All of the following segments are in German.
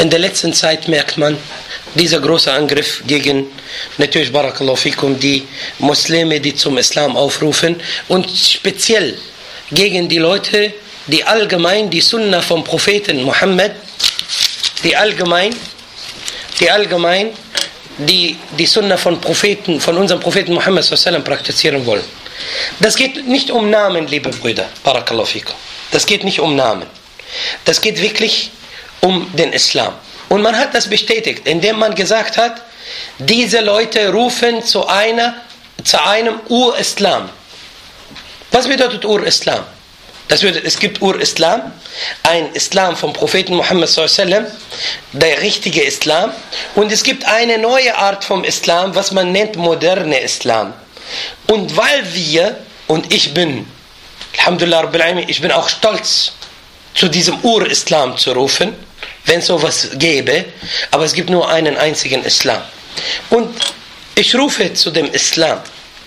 In der letzten Zeit merkt man, dieser große Angriff gegen, natürlich Barakallahu fikum, die Muslime, die zum Islam aufrufen, und speziell gegen die Leute, die allgemein die Sunna vom Propheten Muhammad, die Sunna von unserem Propheten Muhammad sallallahu praktizieren wollen. Das geht nicht um Namen, liebe Brüder, Barakallahu fikum. Das geht nicht um Namen. Das geht wirklich um den Islam. Und man hat das bestätigt, indem man gesagt hat, diese Leute rufen zu einem Ur-Islam. Was bedeutet Ur-Islam? Das bedeutet, es gibt Ur-Islam, ein Islam vom Propheten Muhammad sallallahu, der richtige Islam, und es gibt eine neue Art vom Islam, was man nennt moderne Islam. Und weil wir, und ich bin, Alhamdulillah Rabbil Alamin, ich bin auch stolz, zu diesem Ur-Islam zu rufen, wenn es sowas gäbe, aber es gibt nur einen einzigen Islam. Und ich rufe zu dem Islam.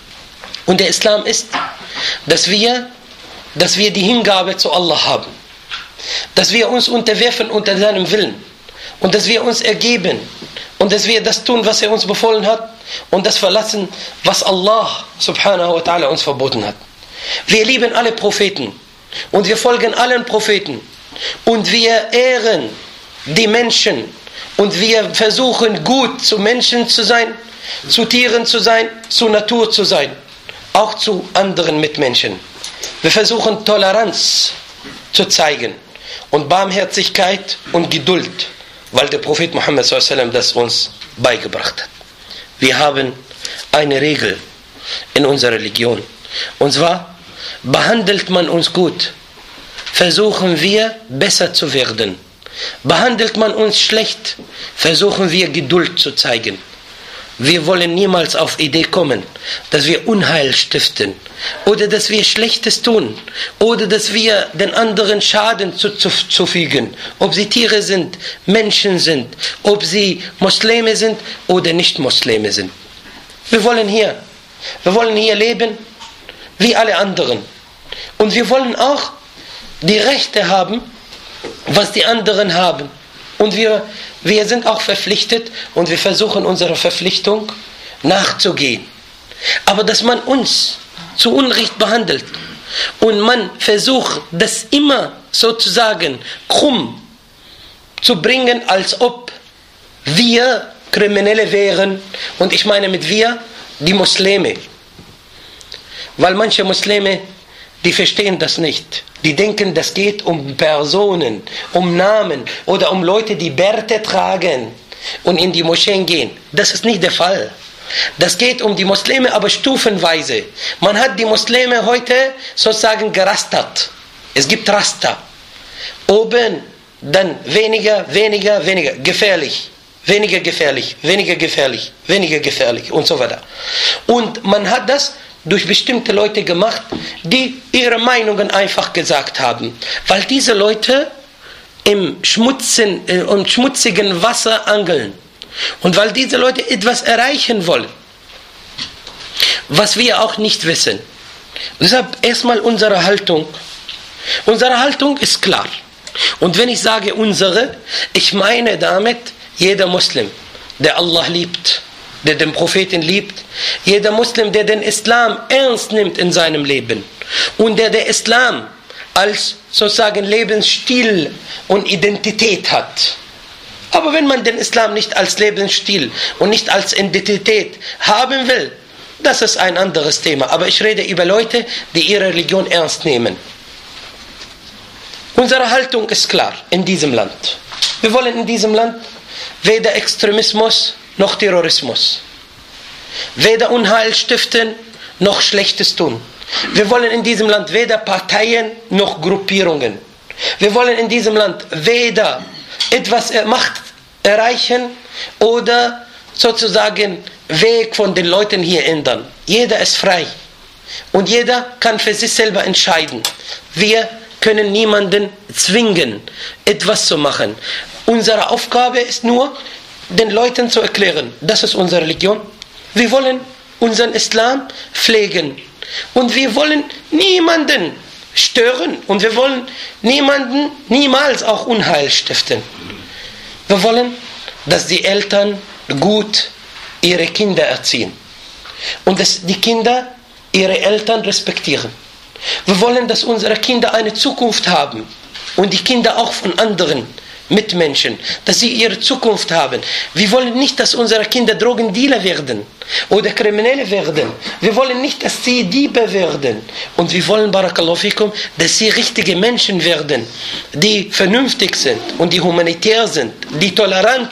Und der Islam ist, dass wir die Hingabe zu Allah haben. Dass wir uns unterwerfen unter seinem Willen. Und dass wir uns ergeben. Und dass wir das tun, was er uns befohlen hat. Und das verlassen, was Allah subhanahu wa ta'ala uns verboten hat. Wir lieben alle Propheten. Und wir folgen allen Propheten. Und wir ehren die Menschen. Und wir versuchen gut zu Menschen zu sein, zu Tieren zu sein, zu Natur zu sein. Auch zu anderen Mitmenschen. Wir versuchen Toleranz zu zeigen. Und Barmherzigkeit und Geduld. Weil der Prophet Muhammad sallallahu alaihi wasallam das uns beigebracht hat. Wir haben eine Regel in unserer Religion. Und zwar, behandelt man uns gut, versuchen wir besser zu werden. Behandelt man uns schlecht, versuchen wir Geduld zu zeigen. Wir wollen niemals auf Idee kommen, dass wir Unheil stiften oder dass wir Schlechtes tun oder dass wir den anderen Schaden zufügen, ob sie Tiere sind, Menschen sind, ob sie Muslime sind oder nicht Muslime sind. Wir wollen hier leben wie alle anderen. Und wir wollen auch die Rechte haben, was die anderen haben. Und wir sind auch verpflichtet und wir versuchen unserer Verpflichtung nachzugehen. Aber dass man uns zu Unrecht behandelt und man versucht, das immer sozusagen krumm zu bringen, als ob wir Kriminelle wären. Und ich meine mit wir die Muslime. Weil manche Muslime, die verstehen das nicht. Die denken, das geht um Personen, um Namen oder um Leute, die Bärte tragen und in die Moscheen gehen. Das ist nicht der Fall. Das geht um die Muslime, aber stufenweise. Man hat die Muslime heute sozusagen gerastert. Es gibt Raster. Oben dann weniger, gefährlich. Weniger gefährlich und so weiter. Und man hat das durch bestimmte Leute gemacht, die ihre Meinungen einfach gesagt haben. Weil diese Leute im schmutzigen Wasser angeln. Und weil diese Leute etwas erreichen wollen, was wir auch nicht wissen. Deshalb erstmal unsere Haltung. Unsere Haltung ist klar. Und wenn ich sage unsere, ich meine damit jeder Muslim, der Allah liebt, der den Propheten liebt, jeder Muslim, der den Islam ernst nimmt in seinem Leben und der Islam als sozusagen Lebensstil und Identität hat. Aber wenn man den Islam nicht als Lebensstil und nicht als Identität haben will, das ist ein anderes Thema. Aber ich rede über Leute, die ihre Religion ernst nehmen. Unsere Haltung ist klar in diesem Land. Wir wollen in diesem Land weder Extremismus noch Terrorismus. Weder Unheil stiften, noch Schlechtes tun. Wir wollen in diesem Land weder Parteien, noch Gruppierungen. Wir wollen in diesem Land weder etwas Macht erreichen, oder sozusagen Weg von den Leuten hier ändern. Jeder ist frei. Und jeder kann für sich selber entscheiden. Wir können niemanden zwingen, etwas zu machen. Unsere Aufgabe ist nur, den Leuten zu erklären, das ist unsere Religion. Wir wollen unseren Islam pflegen. Und wir wollen niemanden stören. Und wir wollen niemanden niemals auch Unheil stiften. Wir wollen, dass die Eltern gut ihre Kinder erziehen und dass die Kinder ihre Eltern respektieren. Wir wollen, dass unsere Kinder eine Zukunft haben und die Kinder auch von anderen Mitmenschen, dass sie ihre Zukunft haben. Wir wollen nicht, dass unsere Kinder Drogendealer werden oder Kriminelle werden. Wir wollen nicht, dass sie Diebe werden. Und wir wollen, Barakallahu fikum, dass sie richtige Menschen werden, die vernünftig sind und die humanitär sind, die tolerant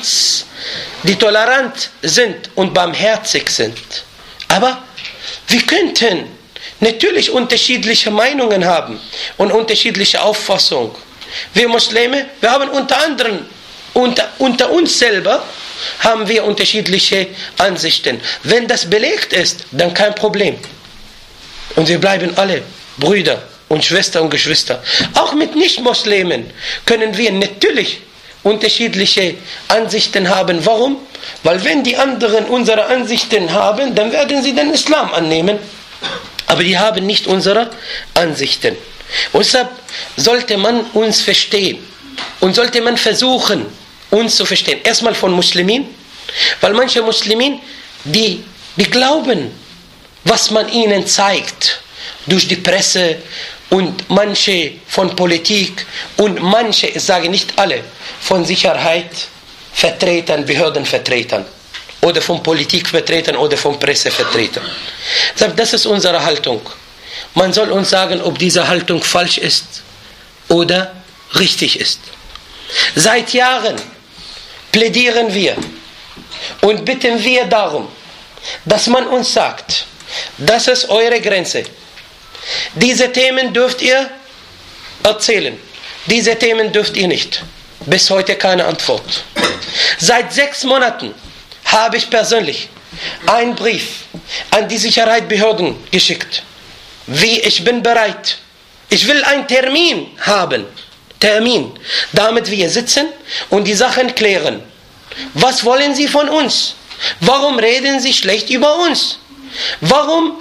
sind und barmherzig sind. Aber wir könnten natürlich unterschiedliche Meinungen haben und unterschiedliche Auffassungen. Wir Muslime, wir haben unter anderem, unter uns selber, haben wir unterschiedliche Ansichten. Wenn das belegt ist, dann kein Problem. Und wir bleiben alle Brüder und Schwestern und Geschwister. Auch mit Nicht-Muslimen können wir natürlich unterschiedliche Ansichten haben. Warum? Weil wenn die anderen unsere Ansichten haben, dann werden sie den Islam annehmen. Aber die haben nicht unsere Ansichten. Und deshalb sollte man uns verstehen und sollte man versuchen, uns zu verstehen. Erstmal von Muslimen, weil manche Muslimen, die glauben, was man ihnen zeigt, durch die Presse und manche von Politik und manche, ich sage nicht alle, von Sicherheitsvertretern, Behördenvertretern oder von Politikvertretern oder von Pressevertretern. Das ist unsere Haltung. Man soll uns sagen, ob diese Haltung falsch ist oder richtig ist. Seit Jahren plädieren wir und bitten wir darum, dass man uns sagt, das ist eure Grenze. Diese Themen dürft ihr erzählen. Diese Themen dürft ihr nicht. Bis heute keine Antwort. Seit 6 Monaten habe ich persönlich einen Brief an die Sicherheitsbehörden geschickt. Ich bin bereit. Ich will einen Termin haben. Damit wir sitzen und die Sachen klären. Was wollen Sie von uns? Warum reden Sie schlecht über uns? Warum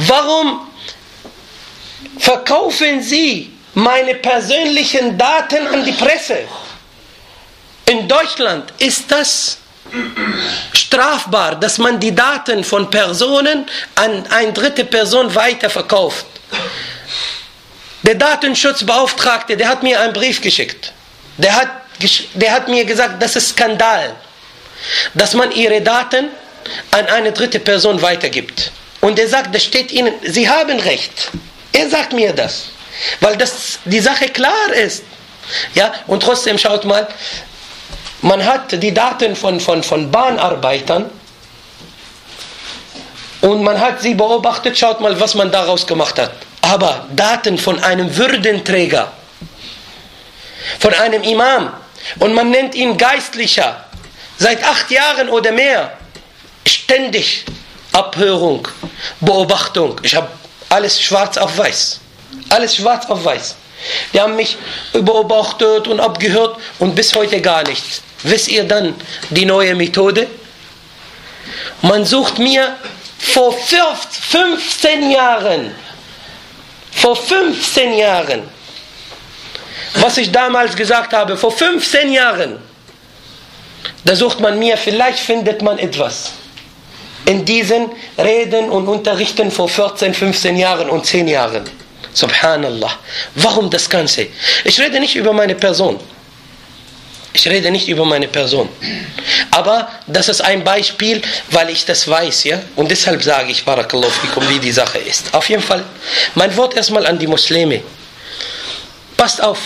verkaufen Sie meine persönlichen Daten an die Presse? In Deutschland ist das strafbar, dass man die Daten von Personen an eine dritte Person weiterverkauft. Der Datenschutzbeauftragte, der hat mir einen Brief geschickt. Der hat mir gesagt, das ist Skandal, dass man ihre Daten an eine dritte Person weitergibt. Und er sagt, das steht Ihnen, Sie haben Recht. Er sagt mir das, weil die Sache klar ist. Ja, und trotzdem schaut mal, man hat die Daten von Bahnarbeitern und man hat sie beobachtet, schaut mal, was man daraus gemacht hat. Aber Daten von einem Würdenträger, von einem Imam, und man nennt ihn Geistlicher, seit 8 Jahren oder mehr, ständig Abhörung, Beobachtung. Ich habe alles schwarz auf weiß. Alles schwarz auf weiß. Die haben mich beobachtet und abgehört und bis heute gar nichts. Wisst ihr dann die neue Methode? Man sucht mir vor 15 Jahren, was ich damals gesagt habe, vor 15 Jahren, da sucht man mir, vielleicht findet man etwas. In diesen Reden und Unterrichten vor 14, 15 Jahren und 10 Jahren. Subhanallah. Warum das Ganze? Ich rede nicht über meine Person. Aber das ist ein Beispiel, weil ich das weiß, ja? Und deshalb sage ich, Barakallahu fikum, wie die Sache ist. Auf jeden Fall, mein Wort erstmal an die Muslime. Passt auf.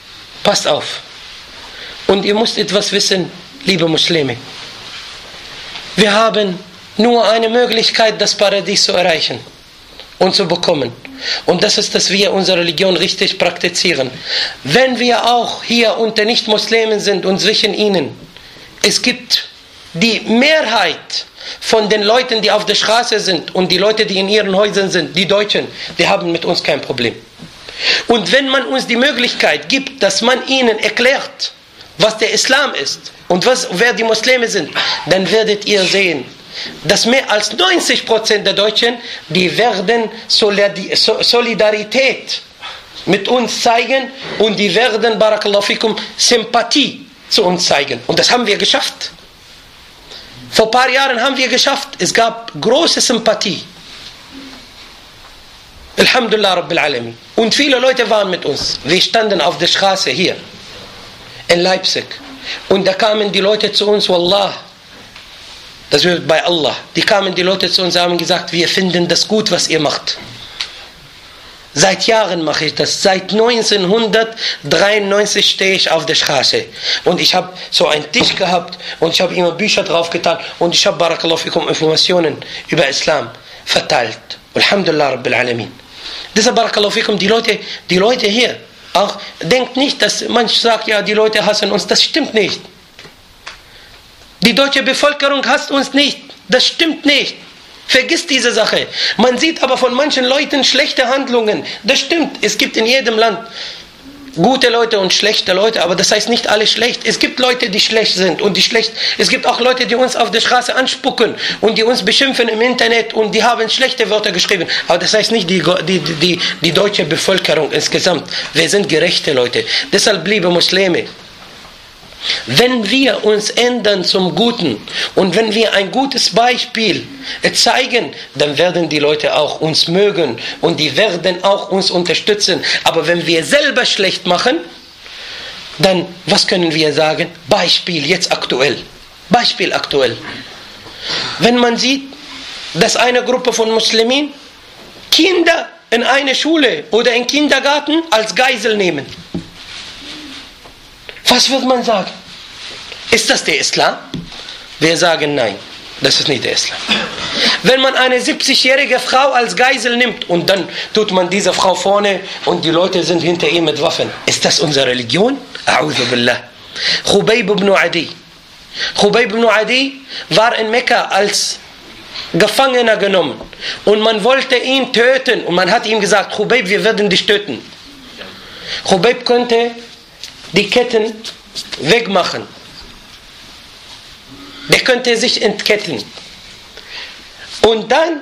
Und ihr müsst etwas wissen, liebe Muslime. Wir haben nur eine Möglichkeit, das Paradies zu erreichen und zu bekommen. Und das ist, dass wir unsere Religion richtig praktizieren. Wenn wir auch hier unter Nicht-Muslimen sind und zwischen ihnen, es gibt die Mehrheit von den Leuten, die auf der Straße sind und die Leute, die in ihren Häusern sind, die Deutschen, die haben mit uns kein Problem. Und wenn man uns die Möglichkeit gibt, dass man ihnen erklärt, was der Islam ist und wer die Muslime sind, dann werdet ihr sehen, dass mehr als 90% der Deutschen, die werden Solidarität mit uns zeigen und die werden, Barakallahu fikum, Sympathie zu uns zeigen. Und das haben wir geschafft. Vor ein paar Jahren haben wir geschafft. Es gab große Sympathie. Alhamdulillah Rabbil Alamin. Und viele Leute waren mit uns. Wir standen auf der Straße hier in Leipzig. Und da kamen die Leute zu uns, Wallah, das wird bei Allah. Die kamen die Leute zu uns und haben gesagt, wir finden das gut, was ihr macht. Seit Jahren mache ich das. Seit 1993 stehe ich auf der Straße. Und ich habe so einen Tisch gehabt und ich habe immer Bücher drauf getan und ich habe Barakallahu fikum Informationen über Islam verteilt. Alhamdulillah Rabbil Alamin. Deshalb Barakallahu fikum, die Leute hier, auch denkt nicht, dass manch sagt, ja, die Leute hassen uns. Das stimmt nicht. Die deutsche Bevölkerung hasst uns nicht. Das stimmt nicht. Vergiss diese Sache. Man sieht aber von manchen Leuten schlechte Handlungen. Das stimmt. Es gibt in jedem Land gute Leute und schlechte Leute, aber das heißt nicht alle schlecht. Es gibt Leute, die schlecht sind und die schlecht. Es gibt auch Leute, die uns auf der Straße anspucken und die uns beschimpfen im Internet und die haben schlechte Wörter geschrieben. Aber das heißt nicht die deutsche Bevölkerung insgesamt. Wir sind gerechte Leute. Deshalb, liebe Muslime, wenn wir uns ändern zum Guten und wenn wir ein gutes Beispiel zeigen, dann werden die Leute auch uns mögen und die werden auch uns unterstützen. Aber wenn wir selber schlecht machen, dann was können wir sagen? Beispiel jetzt aktuell. Beispiel aktuell. Wenn man sieht, dass eine Gruppe von Muslimen Kinder in eine Schule oder in Kindergarten als Geisel nehmen. Was wird man sagen? Ist das der Islam? Wir sagen nein, das ist nicht der Islam. Wenn man eine 70-jährige Frau als Geisel nimmt und dann tut man diese Frau vorne und die Leute sind hinter ihr mit Waffen. Ist das unsere Religion? A'udhu billah. Khubayb ibn Adi. Khubayb ibn Adi war in Mekka als Gefangener genommen und man wollte ihn töten und man hat ihm gesagt, Khubayb, wir werden dich töten. Khubayb konnte die Ketten wegmachen. Der könnte sich entketten. Und dann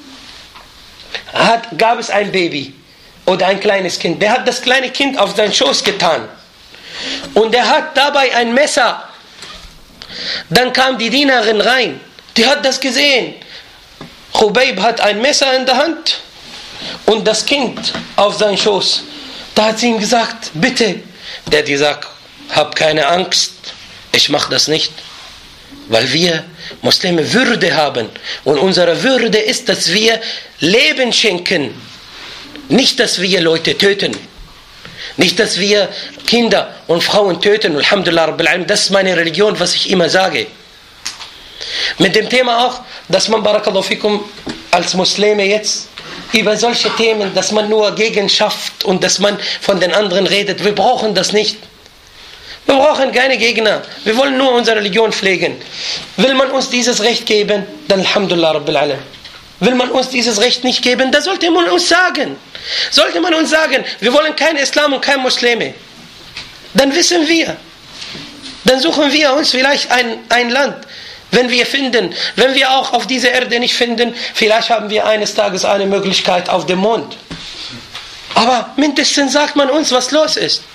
gab es ein Baby oder ein kleines Kind. Der hat das kleine Kind auf seinen Schoß getan. Und er hat dabei ein Messer. Dann kam die Dienerin rein. Die hat das gesehen. Khubayb hat ein Messer in der Hand und das Kind auf seinen Schoß. Da hat sie ihm gesagt, bitte. Der hat gesagt, hab keine Angst, ich mache das nicht. Weil wir Muslime Würde haben. Und unsere Würde ist, dass wir Leben schenken. Nicht, dass wir Leute töten. Nicht, dass wir Kinder und Frauen töten. Alhamdulillah Rabbil Alamin. Das ist meine Religion, was ich immer sage. Mit dem Thema auch, dass man Barakallahu fikum als Muslime jetzt über solche Themen, dass man nur gegen schafft und dass man von den anderen redet. Wir brauchen das nicht. Wir brauchen keine Gegner. Wir wollen nur unsere Religion pflegen. Will man uns dieses Recht geben, dann Alhamdulillah Rabbil Alamin. Will man uns dieses Recht nicht geben, dann sollte man uns sagen. Sollte man uns sagen, wir wollen keinen Islam und kein Muslime. Dann wissen wir. Dann suchen wir uns vielleicht ein Land. Wenn wir auch auf dieser Erde nicht finden, vielleicht haben wir eines Tages eine Möglichkeit auf dem Mond. Aber mindestens sagt man uns, was los ist.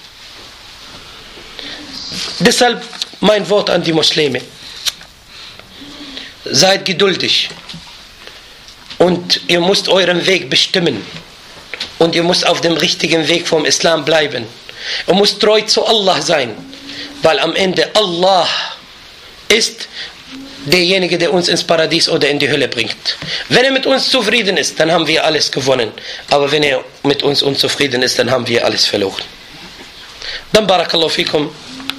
Deshalb mein Wort an die Muslime. Seid geduldig. Und ihr müsst euren Weg bestimmen. Und ihr müsst auf dem richtigen Weg vom Islam bleiben. Ihr müsst treu zu Allah sein. Weil am Ende Allah ist derjenige, der uns ins Paradies oder in die Hölle bringt. Wenn er mit uns zufrieden ist, dann haben wir alles gewonnen. Aber wenn er mit uns unzufrieden ist, dann haben wir alles verloren. Dann Barakallahu fikum.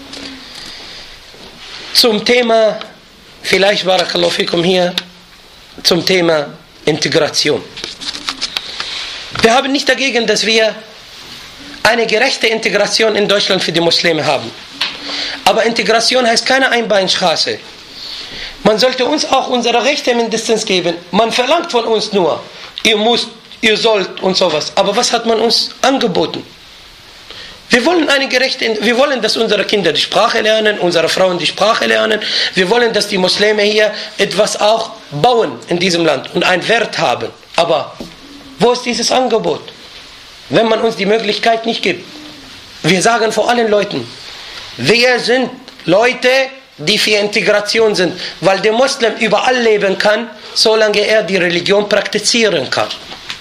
Zum Thema, vielleicht Barakallahu fikum hier, zum Thema Integration. Wir haben nicht dagegen, dass wir eine gerechte Integration in Deutschland für die Muslime haben. Aber Integration heißt keine Einbahnstraße. Man sollte uns auch unsere Rechte mindestens geben. Man verlangt von uns nur, ihr müsst, ihr sollt und sowas. Aber was hat man uns angeboten? Wir wollen, dass unsere Kinder die Sprache lernen, unsere Frauen die Sprache lernen. Wir wollen, dass die Muslime hier etwas auch bauen in diesem Land und einen Wert haben. Aber wo ist dieses Angebot? Wenn man uns die Möglichkeit nicht gibt. Wir sagen vor allen Leuten, wir sind Leute, die für Integration sind, weil der Muslim überall leben kann, solange er die Religion praktizieren kann.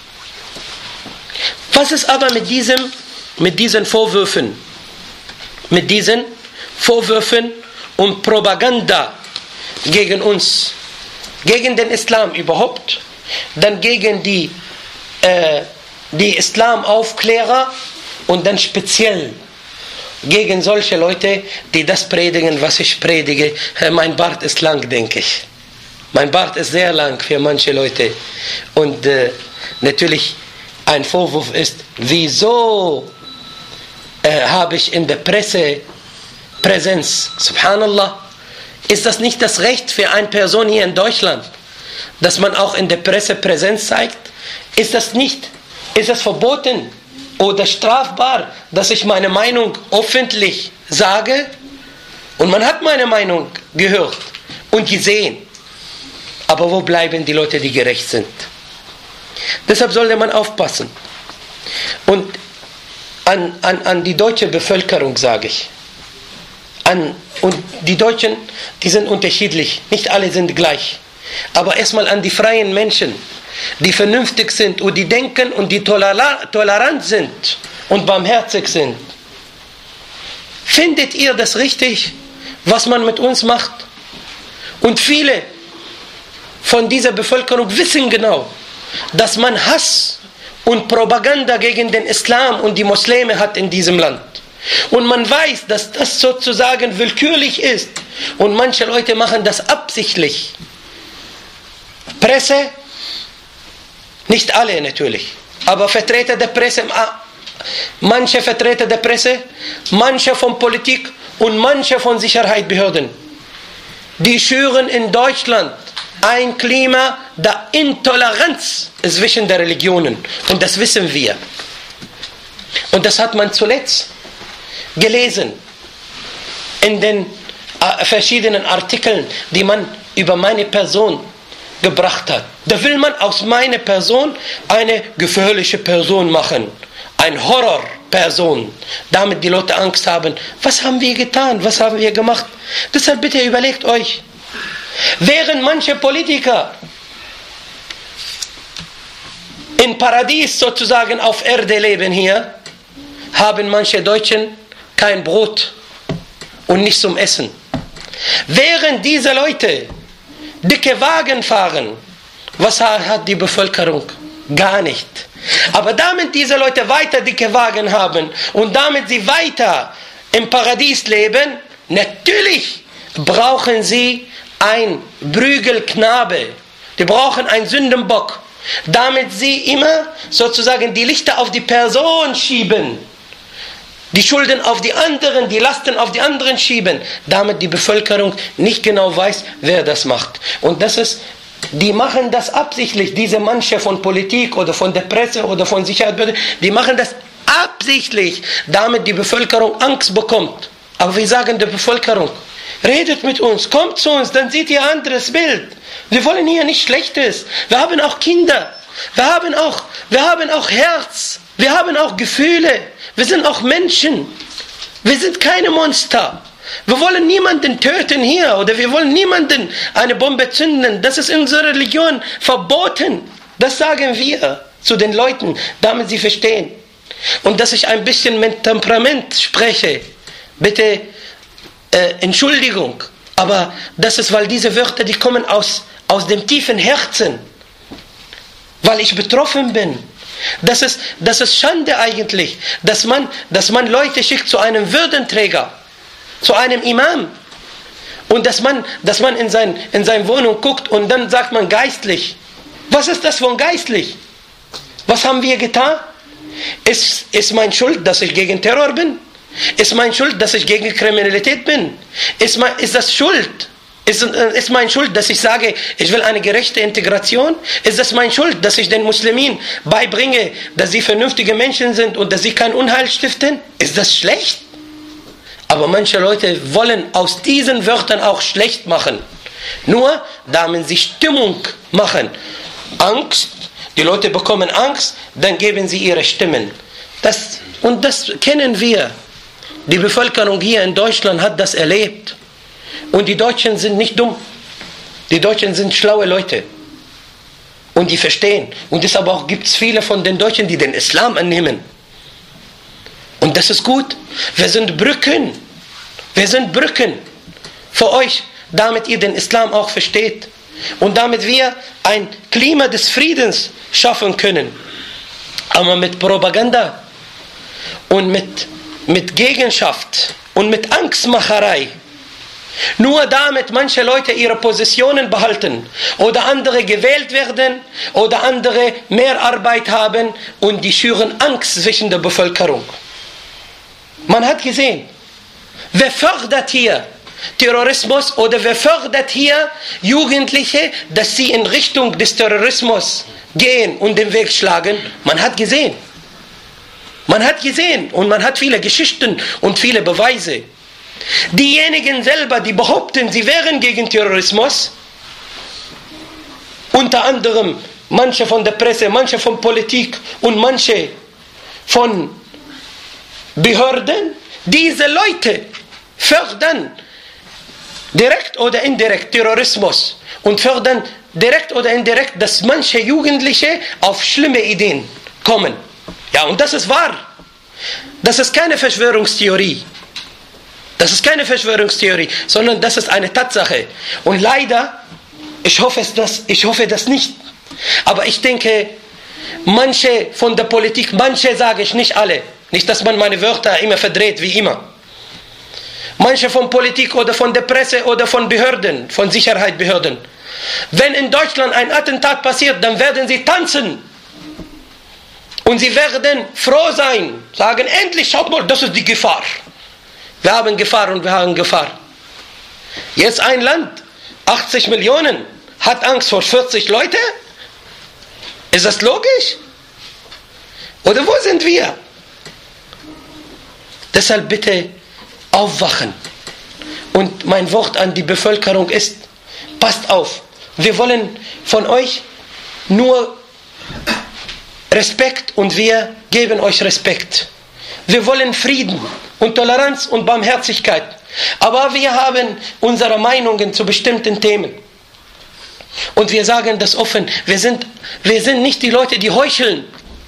Was ist aber mit diesen Vorwürfen? Mit diesen Vorwürfen und Propaganda gegen uns, gegen den Islam überhaupt, dann gegen die Islamaufklärer und dann speziell gegen solche Leute, die das predigen, was ich predige. Mein Bart ist lang, denke ich. Mein Bart ist sehr lang für manche Leute. Und natürlich ein Vorwurf ist, wieso habe ich in der Presse Präsenz? Subhanallah. Ist das nicht das Recht für eine Person hier in Deutschland, dass man auch in der Presse Präsenz zeigt? Ist es verboten oder strafbar, dass ich meine Meinung öffentlich sage? Und man hat meine Meinung gehört und gesehen. Aber wo bleiben die Leute, die gerecht sind? Deshalb sollte man aufpassen. Und an die deutsche Bevölkerung sage ich. Und die Deutschen, die sind unterschiedlich. Nicht alle sind gleich. Aber erstmal an die freien Menschen, die vernünftig sind und die denken und die tolerant sind und barmherzig sind. Findet ihr das richtig, was man mit uns macht? Und viele von dieser Bevölkerung wissen genau, dass man Hass und Propaganda gegen den Islam und die Muslime hat in diesem Land. Und man weiß, dass das sozusagen willkürlich ist. Und manche Leute machen das absichtlich. Presse, nicht alle natürlich, aber Vertreter der Presse, manche Vertreter der Presse, manche von Politik und manche von Sicherheitsbehörden, die schüren in Deutschland ein Klima der Intoleranz zwischen den Religionen. Und das wissen wir. Und das hat man zuletzt gelesen in den verschiedenen Artikeln, die man über meine Person gebracht hat. Da will man aus meiner Person eine gefährliche Person machen, eine Horrorperson, damit die Leute Angst haben. Was haben wir getan? Was haben wir gemacht? Deshalb bitte überlegt euch, während manche Politiker im Paradies sozusagen auf Erde leben hier, haben manche Deutschen kein Brot und nichts zum Essen. Während diese Leute dicke Wagen fahren, was hat die Bevölkerung? Gar nicht. Aber damit diese Leute weiter dicke Wagen haben und damit sie weiter im Paradies leben, natürlich brauchen sie ein Prügelknabe. Die brauchen einen Sündenbock, damit sie immer sozusagen die Lichter auf die Person schieben. Die Schulden auf die anderen, die Lasten auf die anderen schieben, damit die Bevölkerung nicht genau weiß, wer das macht. Und die machen das absichtlich, diese manche von Politik oder von der Presse oder von Sicherheitsbehörden, die machen das absichtlich, damit die Bevölkerung Angst bekommt. Aber wir sagen der Bevölkerung, redet mit uns, kommt zu uns, dann seht ihr ein anderes Bild. Wir wollen hier nichts Schlechtes. Wir haben auch Kinder, wir haben auch Herz, wir haben auch Gefühle. Wir sind auch Menschen. Wir sind keine Monster. Wir wollen niemanden töten hier oder wir wollen niemanden eine Bombe zünden. Das ist in unserer Religion verboten. Das sagen wir zu den Leuten, damit sie verstehen. Und dass ich ein bisschen mit Temperament spreche, bitte Entschuldigung. Aber das ist, weil diese Wörter, die kommen aus dem tiefen Herzen. Weil ich betroffen bin. Das ist Schande eigentlich, dass man Leute schickt zu einem Würdenträger, zu einem Imam. Und dass man in seine Wohnung guckt und dann sagt man geistlich. Was ist das von geistlich? Was haben wir getan? Ist mein Schuld, dass ich gegen Terror bin? Ist mein Schuld, dass ich gegen Kriminalität bin? Ist das Schuld? Ist mein Schuld, dass ich sage, ich will eine gerechte Integration? Ist das mein Schuld, dass ich den Muslimen beibringe, dass sie vernünftige Menschen sind und dass sie kein Unheil stiften? Ist das schlecht? Aber manche Leute wollen aus diesen Wörtern auch schlecht machen. Nur, damit sie Stimmung machen. Angst, die Leute bekommen Angst, dann geben sie ihre Stimmen. Und das kennen wir. Die Bevölkerung hier in Deutschland hat das erlebt. Und die Deutschen sind nicht dumm. Die Deutschen sind schlaue Leute. Und die verstehen. Und deshalb auch gibt es viele von den Deutschen, die den Islam annehmen. Und das ist gut. Wir sind Brücken. Wir sind Brücken für euch, damit ihr den Islam auch versteht. Und damit wir ein Klima des Friedens schaffen können. Aber mit Propaganda und mit Gegenschaft und mit Angstmacherei. Nur damit manche Leute ihre Positionen behalten oder andere gewählt werden oder andere mehr Arbeit haben und die schüren Angst zwischen der Bevölkerung. Man hat gesehen, wer fördert hier Terrorismus oder wer fördert hier Jugendliche, dass sie in Richtung des Terrorismus gehen und den Weg schlagen? Man hat gesehen. Man hat gesehen und man hat viele Geschichten und viele Beweise. Diejenigen selber, die behaupten, sie wären gegen Terrorismus, unter anderem manche von der Presse, manche von Politik und manche von Behörden, diese Leute fördern direkt oder indirekt Terrorismus und fördern direkt oder indirekt, dass manche Jugendliche auf schlimme Ideen kommen. Ja, und das ist wahr. Das ist keine Verschwörungstheorie. Das ist keine Verschwörungstheorie, sondern das ist eine Tatsache. Und leider, ich hoffe das nicht. Aber ich denke, manche von der Politik, manche sage ich, nicht alle. Nicht, dass man meine Wörter immer verdreht, wie immer. Manche von Politik oder von der Presse oder von Behörden, von Sicherheitsbehörden. Wenn in Deutschland ein Attentat passiert, dann werden sie tanzen. Und sie werden froh sein, sagen, endlich, schaut mal, das ist die Gefahr. Wir haben Gefahr und wir haben Gefahr. Jetzt ein Land, 80 Millionen, hat Angst vor 40 Leute? Ist das logisch? Oder wo sind wir? Deshalb bitte aufwachen. Und mein Wort an die Bevölkerung ist, passt auf. Wir wollen von euch nur Respekt und wir geben euch Respekt. Wir wollen Frieden und Toleranz und Barmherzigkeit. Aber wir haben unsere Meinungen zu bestimmten Themen. Und wir sagen das offen. Wir sind nicht die Leute, die heucheln.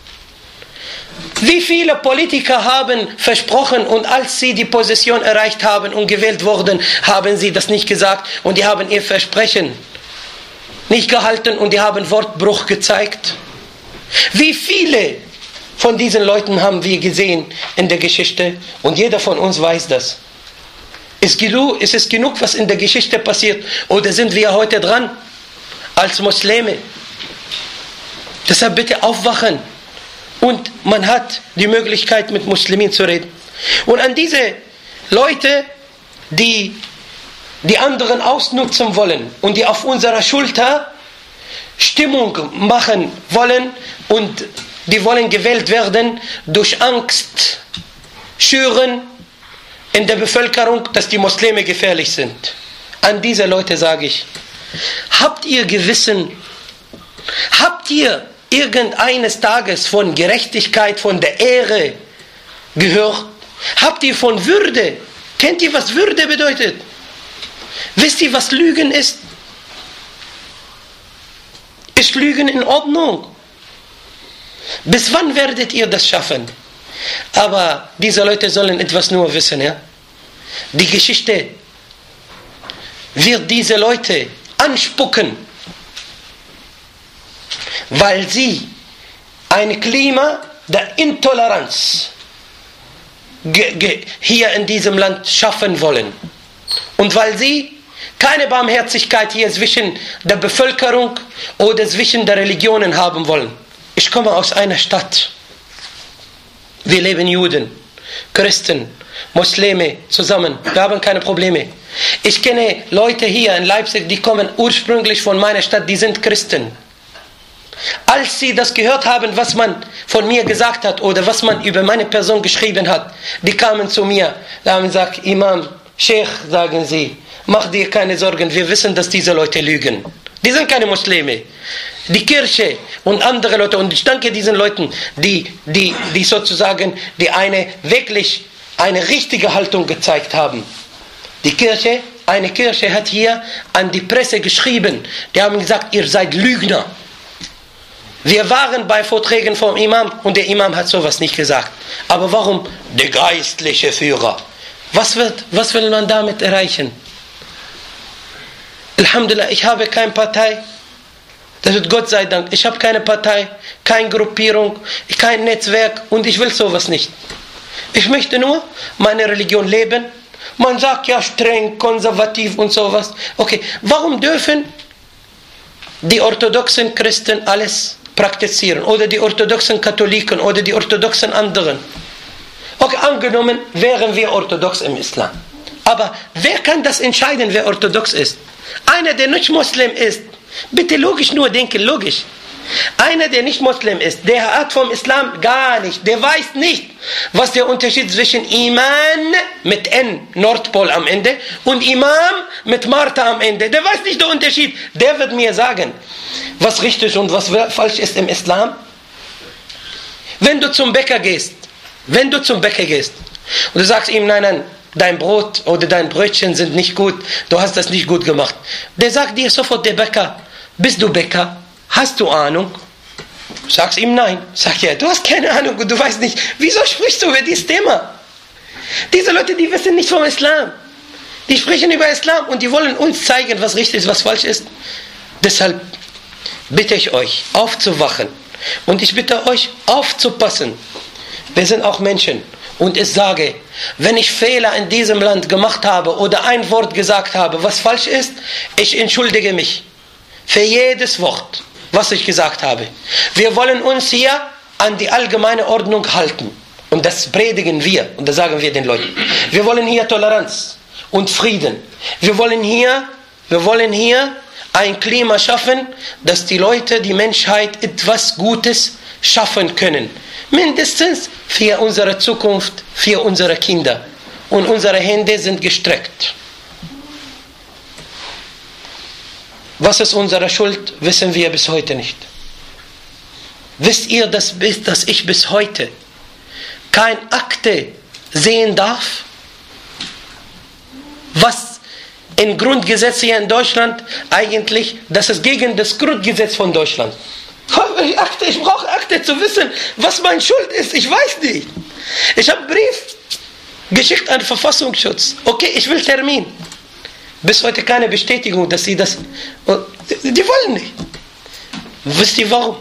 Wie viele Politiker haben versprochen und als sie die Position erreicht haben und gewählt wurden, haben sie das nicht gesagt und die haben ihr Versprechen nicht gehalten und die haben Wortbruch gezeigt. Wie viele von diesen Leuten haben wir gesehen in der Geschichte und jeder von uns weiß das. Ist es genug, was in der Geschichte passiert oder sind wir heute dran als Muslime? Deshalb bitte aufwachen. Und man hat die Möglichkeit, mit Muslimen zu reden. Und an diese Leute, die die anderen ausnutzen wollen und die auf unserer Schulter Stimmung machen wollen und die wollen gewählt werden durch Angst, schüren in der Bevölkerung, dass die Muslime gefährlich sind. An diese Leute sage ich, habt ihr Gewissen? Habt ihr irgendeines Tages von Gerechtigkeit, von der Ehre gehört? Habt ihr von Würde? Kennt ihr, was Würde bedeutet? Wisst ihr, was Lügen ist? Ist Lügen in Ordnung? Bis wann werdet ihr das schaffen? Aber diese Leute sollen etwas nur wissen, ja? Die Geschichte wird diese Leute anspucken, weil sie ein Klima der Intoleranz hier in diesem Land schaffen wollen. Und weil sie keine Barmherzigkeit hier zwischen der Bevölkerung oder zwischen der Religionen haben wollen. Ich komme aus einer Stadt. Wir leben Juden, Christen, Muslime zusammen. Wir haben keine Probleme. Ich kenne Leute hier in Leipzig, die kommen ursprünglich von meiner Stadt, die sind Christen. Als sie das gehört haben, was man von mir gesagt hat oder was man über meine Person geschrieben hat, die kamen zu mir, da haben gesagt, Imam, Sheikh, sagen sie, mach dir keine Sorgen, wir wissen, dass diese Leute lügen. Die sind keine Muslime. Die Kirche und andere Leute, und ich danke diesen Leuten, die sozusagen, die eine wirklich eine richtige Haltung gezeigt haben. Eine Kirche hat hier an die Presse geschrieben, die haben gesagt, ihr seid Lügner. Wir waren bei Vorträgen vom Imam und der Imam hat sowas nicht gesagt. Aber warum? Der geistliche Führer. Was will man damit erreichen? Alhamdulillah, ich habe keine Partei. Das wird Gott sei Dank. Ich habe keine Partei, keine Gruppierung, kein Netzwerk und ich will sowas nicht. Ich möchte nur meine Religion leben. Man sagt ja streng, konservativ und sowas. Okay, warum dürfen die orthodoxen Christen alles praktizieren? Oder die orthodoxen Katholiken oder die orthodoxen anderen? Okay, angenommen, wären wir orthodox im Islam. Aber wer kann das entscheiden, wer orthodox ist? Einer, der nicht Muslim ist. Bitte logisch nur denken, logisch. Einer, der nicht Muslim ist, der hat vom Islam gar nicht, der weiß nicht, was der Unterschied zwischen Iman mit N, Nordpol am Ende, und Imam mit Martha am Ende. Der weiß nicht den Unterschied. Der wird mir sagen, was richtig und was falsch ist im Islam. Wenn du zum Bäcker gehst und du sagst ihm, nein, dein Brot oder dein Brötchen sind nicht gut, du hast das nicht gut gemacht. Der sagt dir sofort, der Bäcker, bist du Bäcker? Hast du Ahnung? Sagst ihm nein. Sag ja, du hast keine Ahnung und du weißt nicht, wieso sprichst du über dieses Thema? Diese Leute, die wissen nicht vom Islam. Die sprechen über Islam und die wollen uns zeigen, was richtig ist, was falsch ist. Deshalb bitte ich euch, aufzuwachen. Und ich bitte euch, aufzupassen. Wir sind auch Menschen. Und ich sage, wenn ich Fehler in diesem Land gemacht habe oder ein Wort gesagt habe, was falsch ist, ich entschuldige mich für jedes Wort, was ich gesagt habe. Wir wollen uns hier an die allgemeine Ordnung halten. Und das predigen wir. Und das sagen wir den Leuten. Wir wollen hier Toleranz und Frieden. Wir wollen hier ein Klima schaffen, dass die Leute, die Menschheit etwas Gutes schaffen können. Mindestens für unsere Zukunft, für unsere Kinder. Und unsere Hände sind gestreckt. Was ist unsere Schuld, wissen wir bis heute nicht. Wisst ihr, dass ich bis heute kein Akte sehen darf, was im Grundgesetz hier in Deutschland eigentlich, das ist gegen das Grundgesetz von Deutschland. Ich brauche Akte zu wissen, was meine Schuld ist. Ich weiß nicht. Ich habe einen Brief geschickt an den Verfassungsschutz. Okay, ich will Termin. Bis heute keine Bestätigung, dass sie das... Die wollen nicht. Wisst ihr warum?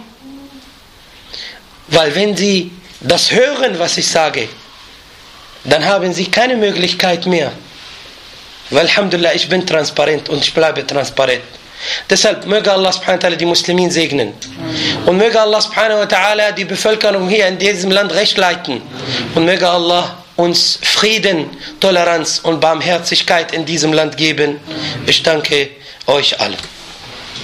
Weil wenn sie das hören, was ich sage, dann haben sie keine Möglichkeit mehr. Weil, Alhamdulillah, ich bin transparent und ich bleibe transparent. Deshalb möge Allah subhanahu wa ta'ala die Muslimen segnen. Und möge Allah subhanahu wa ta'ala die Bevölkerung hier in diesem Land recht leiten. Und möge Allah uns Frieden, Toleranz und Barmherzigkeit in diesem Land geben. Ich danke euch allen.